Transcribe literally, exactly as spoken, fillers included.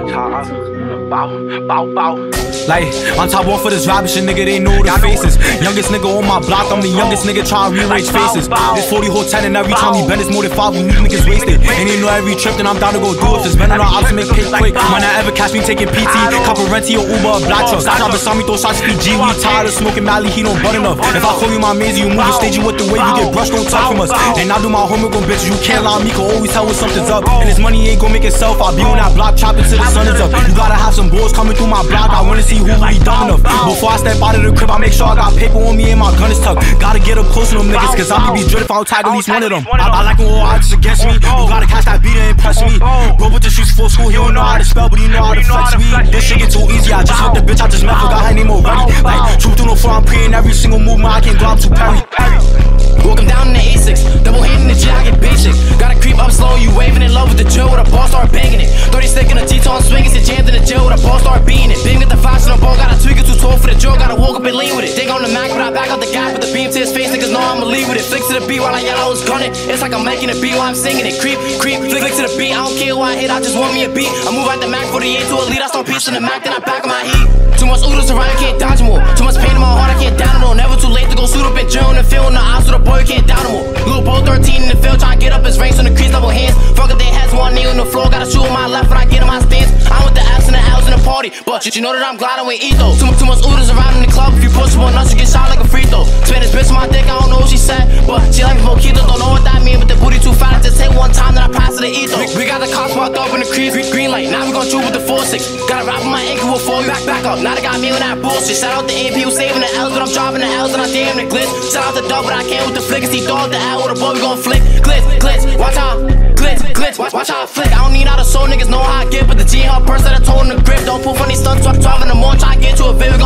Like, I'm top one for this rap shit, nigga, they know the faces. Youngest nigga on my block, I'm the youngest nigga trying to rearrange faces. This forty whole ten and every time we bend it's more than five, we leave niggas wasted. And you know every trip, then I'm down to go do it. If it's been around, I'll just make cake quick. Might not ever catch me taking P T, cop a renty or Uber or black truck. Stop beside me, throw shots P G, we tired of smoking Mally, he don't butt enough. If I call you my mazy, you move and stage you with the way you get brushed, don't talk from us. And I do my homework on bitches, you can't lie, me can always tell when something's up. And this money ain't gon' make itself, I'll be on that block chopping till the sun is up. You gotta have some boys coming through my block, I wanna see who really dumb enough. Before I step out of the crib, I make sure I got paper on me and my gun is tucked. Gotta get up close to them niggas, cause I be dread if I don't tag at least one of them. I, I like them all odds against me, you gotta catch that beat and impress me. Bro with the streets full school, he don't know how to spell, but he know how to flex me. This shit get too easy, I just with the bitch I just met, forgot her name already. Like, truth to no floor, I'm praying every single movement, I can't go up to Perry. Walk him down in the A six, double hitting the G, I get basic. Gotta creep up slow, you waving in love with the drill, with a ball start banging it. thirty stick in the T-tone swinging, sit jammed in the jail, with a ball start beating it. Big with the flash and the ball, gotta tweak it too tall for the drill, gotta walk up and lean with it. Dig on the Mac, but I back out the gap with the beam to his face, niggas know I'ma leave with it. Flick to the beat while I yell I was gunning, it's like I'm making a beat while I'm singing it. Creep, creep, flick, flick to the beat, I don't care who I hit, I just want me a beat. I move out the Mac forty-eight to a lead, I start piecing the Mac, then I back on my heat. Too much oodles around, you can't dodge more. Too much pain in my heart, I can't down it all. Never too late to go suit up and drill in the field, in the eyes with a boy, you can't down him all. Lil Bo thirteen in the field, tryna get up his range on the crease, double hands. Fuck up their heads, one knee on the floor, gotta shoot with my left when I get in my stance. I'm with the F's and the L's in the party, but you know that I'm glad I ain't eat though. Too, too much oodles around in the club, if you push one nuts, you get shot like a free throw. Spin this bitch on my dick, I don't know what she said, but she like me for keto, don't know what that mean, but the booty too fat, I just hit one time, then I pass it to eat though. We, we got the cops parked up in the crease, green, green light, now we gon' shoot with the four six. Gotta rap with my ankle with four, back, back up, now they got me on that bullshit. Shout out the A P who saving the L's, but I'm dropping the L's and I damn the glitz. Shout out the dub, but I can't with the flick, it's he dog the L with a boy, we gon' flick. Glitz, glitz, watch out, glitz, glitz, watch, watch how I flick. I don't need all the soul, niggas know how I get, but the G in her purse that I told him to grip. Don't pull funny stunts, twelve in the morning, try to get to a bit.